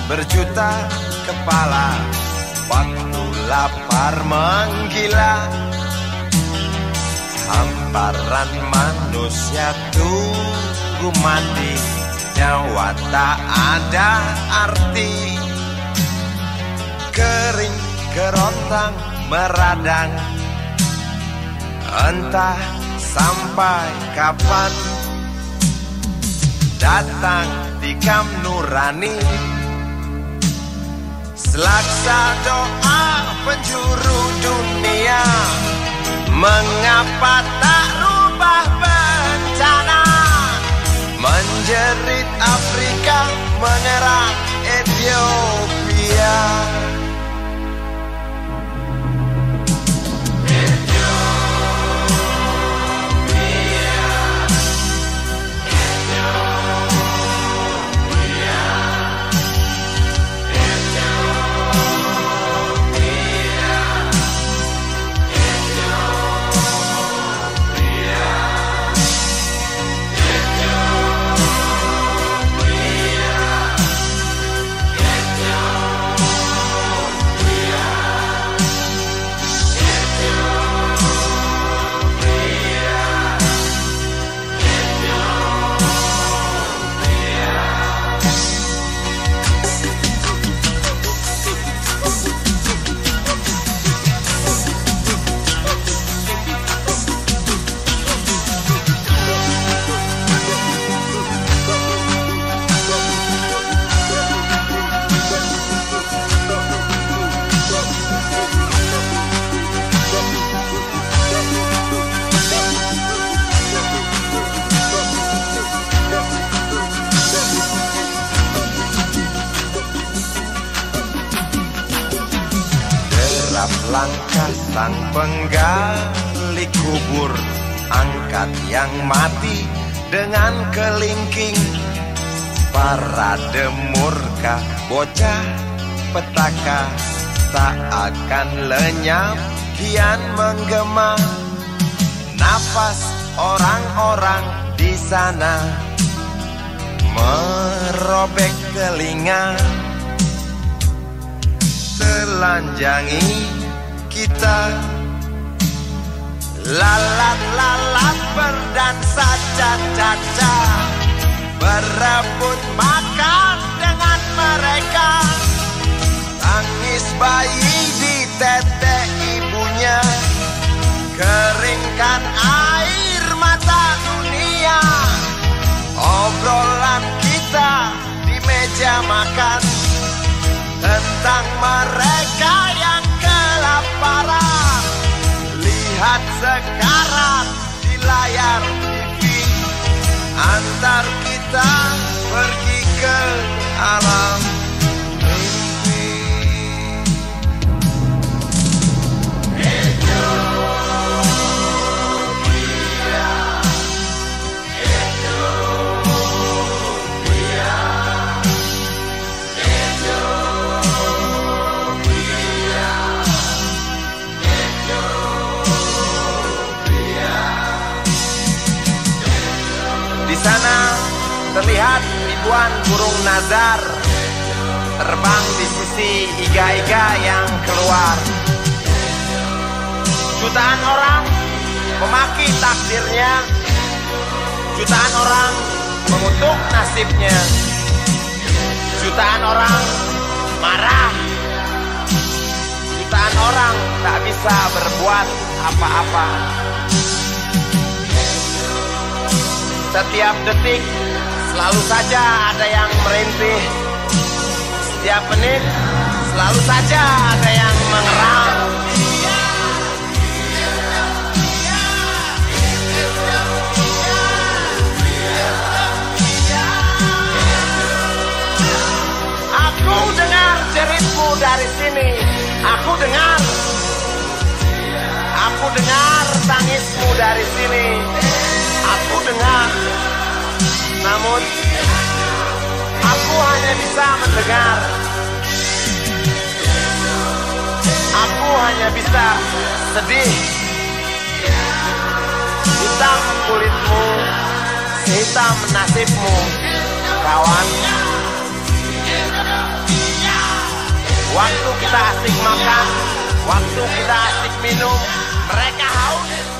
berjuta kepala, waktu lapar menggila, hamparan manusia tunggu mati, nyawa tak ada arti. Kering kerontang meradang, entah sampai kapan. Datang tikam nurani, selaksa doa penjuru dunia. Mengapa tak rubah bencana, menjerit Afrika, menyerang Ethiopia. Langkah sang penggali kubur, angkat yang mati dengan kelingking. Parade murka bocah petaka tak akan lenyap, kian menggema. Nafas orang-orang di sana merobek telinga, telanjangi kita. Lalat-lalat berdansa caca-caca, berebut makan dengan mereka. Tangis bayi di tete ibunya, keringkan air mata dunia. Obrolan kita di meja makan tentang mereka yang kelaparan. Lihat sekarang di layar TV, antar kita pergi ke alam mimpi. Di sana terlihat ribuan burung nazar terbang di sisi iga-iga yang keluar. Jutaan orang memaki takdirnya, jutaan orang mengutuk nasibnya, jutaan orang marah, jutaan orang tak bisa berbuat apa-apa. Setiap detik selalu saja ada yang merintih, setiap menit selalu saja ada yang mengerang. Aku dengar jeritmu dari sini, aku dengar tangismu dari sini, aku dengar. Namun aku hanya bisa mendengar, aku hanya bisa sedih. Hitam kulitmu, hitam nasibmu, kawan. Waktu kita asik makan, waktu kita asik minum, mereka haus.